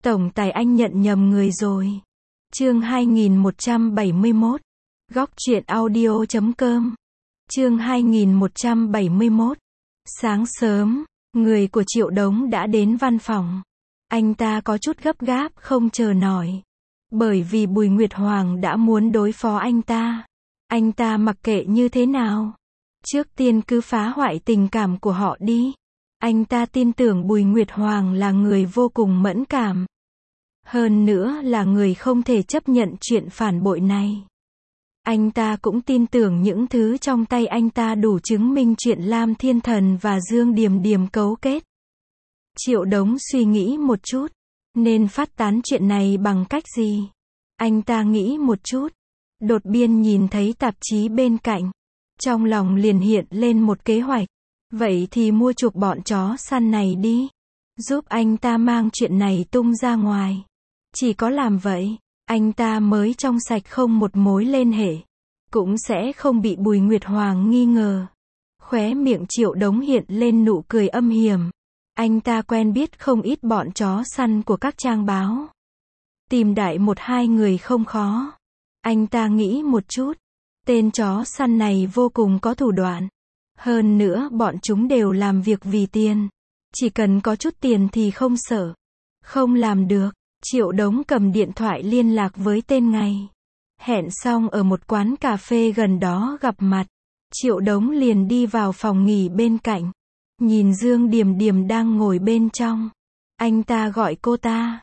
Tổng tài anh nhận nhầm người rồi. Chương 2171. Góc truyện audio.com. Chương 2171. Sáng sớm, người của Triệu Đống đã đến văn phòng. Anh ta có chút gấp gáp không chờ nổi. Bởi vì Bùi Nguyệt Hoàng đã muốn đối phó anh ta. Anh ta mặc kệ như thế nào. Trước tiên cứ phá hoại tình cảm của họ đi. Anh ta tin tưởng Bùi Nguyệt Hoàng là người vô cùng mẫn cảm. Hơn nữa là người không thể chấp nhận chuyện phản bội này. Anh ta cũng tin tưởng những thứ trong tay anh ta đủ chứng minh chuyện Lam Thiên Thần và Dương Điềm Điềm cấu kết. Triệu Đống suy nghĩ một chút, nên phát tán chuyện này bằng cách gì? Anh ta nghĩ một chút, đột nhiên nhìn thấy tạp chí bên cạnh. Trong lòng liền hiện lên một kế hoạch. Vậy thì mua chuộc bọn chó săn này đi. Giúp anh ta mang chuyện này tung ra ngoài. Chỉ có làm vậy, anh ta mới trong sạch không một mối liên hệ. Cũng sẽ không bị Bùi Nguyệt Hoàng nghi ngờ. Khóe miệng Triệu Đống hiện lên nụ cười âm hiểm. Anh ta quen biết không ít bọn chó săn của các trang báo. Tìm đại một hai người không khó. Anh ta nghĩ một chút. Tên chó săn này vô cùng có thủ đoạn. Hơn nữa bọn chúng đều làm việc vì tiền. Chỉ cần có chút tiền thì không sợ. Không làm được. Triệu Đống cầm điện thoại liên lạc với tên ngày. Hẹn xong ở một quán cà phê gần đó gặp mặt. Triệu Đống liền đi vào phòng nghỉ bên cạnh. Nhìn Dương Điềm Điềm đang ngồi bên trong. Anh ta gọi cô ta.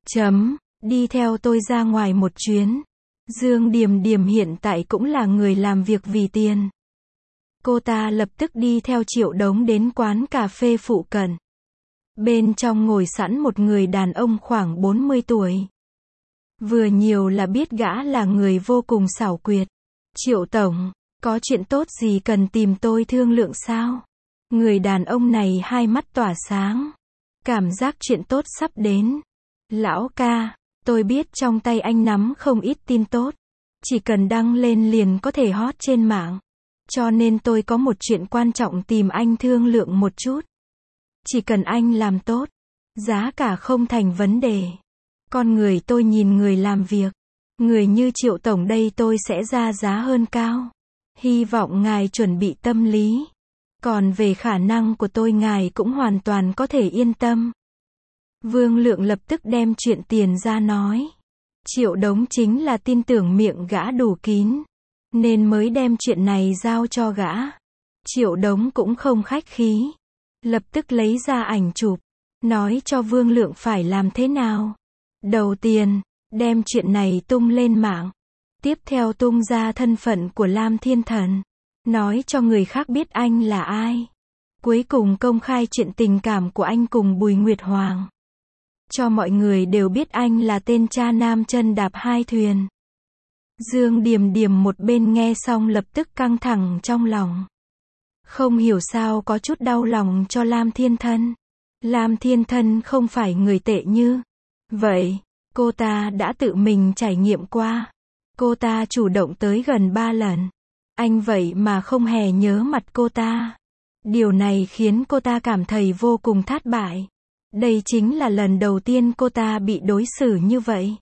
Đi theo tôi ra ngoài một chuyến. Dương Điềm Điềm hiện tại cũng là người làm việc vì tiền. Cô ta lập tức đi theo Triệu Đống đến quán cà phê phụ cận. Bên trong ngồi sẵn một người đàn ông khoảng 40 tuổi. Vừa nhiều là biết gã là người vô cùng xảo quyệt. Triệu tổng, có chuyện tốt gì cần tìm tôi thương lượng sao? Người đàn ông này hai mắt tỏa sáng. Cảm giác chuyện tốt sắp đến. Lão ca, tôi biết trong tay anh nắm không ít tin tốt. Chỉ cần đăng lên liền có thể hot trên mạng. Cho nên tôi có một chuyện quan trọng tìm anh thương lượng một chút. Chỉ cần anh làm tốt, giá cả không thành vấn đề. Con người tôi nhìn người làm việc. Người như Triệu tổng đây tôi sẽ ra giá hơn cao. Hy vọng ngài chuẩn bị tâm lý. Còn về khả năng của tôi ngài cũng hoàn toàn có thể yên tâm. Vương Lượng lập tức đem chuyện tiền ra nói. Triệu Đống chính là tin tưởng miệng gã đủ kín. Nên mới đem chuyện này giao cho gã. Triệu Đống cũng không khách khí. Lập tức lấy ra ảnh chụp. Nói cho Vương Lượng phải làm thế nào. Đầu tiên, đem chuyện này tung lên mạng. Tiếp theo tung ra thân phận của Lam Thiên Thần. Nói cho người khác biết anh là ai. Cuối cùng công khai chuyện tình cảm của anh cùng Bùi Nguyệt Hoàng. Cho mọi người đều biết anh là tên cha nam chân đạp hai thuyền. Dương Điềm Điềm một bên nghe xong lập tức căng thẳng trong lòng. Không hiểu sao có chút đau lòng cho Lam Thiên Thân. Lam Thiên Thân không phải người tệ như vậy. Cô ta đã tự mình trải nghiệm qua. Cô ta chủ động tới gần 3 lần. Anh vậy mà không hề nhớ mặt cô ta. Điều này khiến cô ta cảm thấy vô cùng thất bại. Đây chính là lần đầu tiên cô ta bị đối xử như vậy.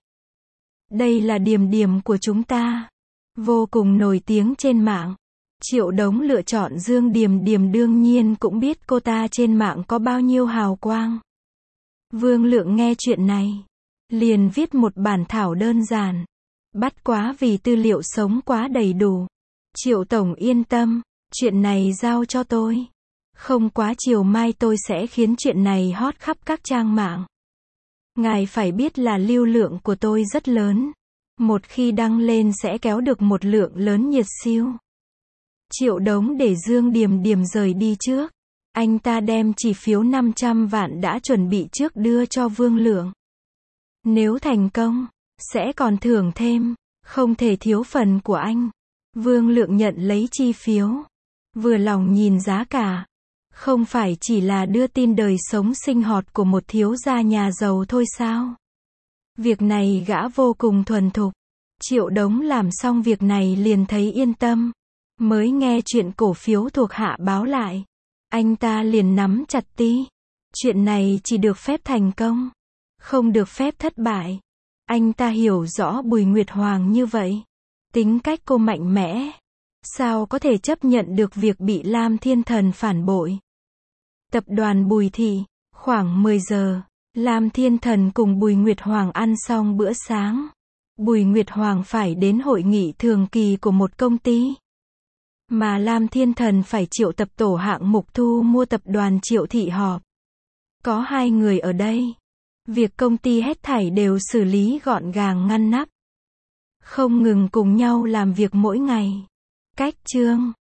Đây là Điềm Điềm của chúng ta. Vô cùng nổi tiếng trên mạng. Triệu Đống lựa chọn Dương Điềm Điềm đương nhiên cũng biết cô ta trên mạng có bao nhiêu hào quang. Vương Lượng nghe chuyện này. Liền viết một bản thảo đơn giản. Bắt quá vì tư liệu sống quá đầy đủ. Triệu tổng yên tâm. Chuyện này giao cho tôi. Không quá chiều mai tôi sẽ khiến chuyện này hot khắp các trang mạng. Ngài phải biết là lưu lượng của tôi rất lớn. Một khi đăng lên sẽ kéo được một lượng lớn nhiệt siêu. Triệu Đống để Dương Điềm Điềm rời đi trước. Anh ta đem chỉ phiếu 500 vạn đã chuẩn bị trước đưa cho Vương Lượng. Nếu thành công, sẽ còn thưởng thêm. Không thể thiếu phần của anh. Vương Lượng nhận lấy chi phiếu. Vừa lòng nhìn giá cả. Không phải chỉ là đưa tin đời sống sinh hoạt của một thiếu gia nhà giàu thôi sao? Việc này gã vô cùng thuần thục. Triệu Đống làm xong việc này liền thấy yên tâm. Mới nghe chuyện cổ phiếu thuộc hạ báo lại. Anh ta liền nắm chặt tí. Chuyện này chỉ được phép thành công. Không được phép thất bại. Anh ta hiểu rõ Bùi Nguyệt Hoàng như vậy. Tính cách cô mạnh mẽ. Sao có thể chấp nhận được việc bị Lam Thiên Thần phản bội? Tập đoàn Bùi Thị. Khoảng 10 giờ, Lam Thiên Thần cùng Bùi Nguyệt Hoàng ăn xong bữa sáng. Bùi Nguyệt Hoàng phải đến hội nghị thường kỳ của một công ty. Mà Lam Thiên Thần phải triệu tập tổ hạng mục thu mua tập đoàn Triệu Thị họp. Có 2 người ở đây. Việc công ty hết thảy đều xử lý gọn gàng ngăn nắp. Không ngừng cùng nhau làm việc mỗi ngày. Cách chương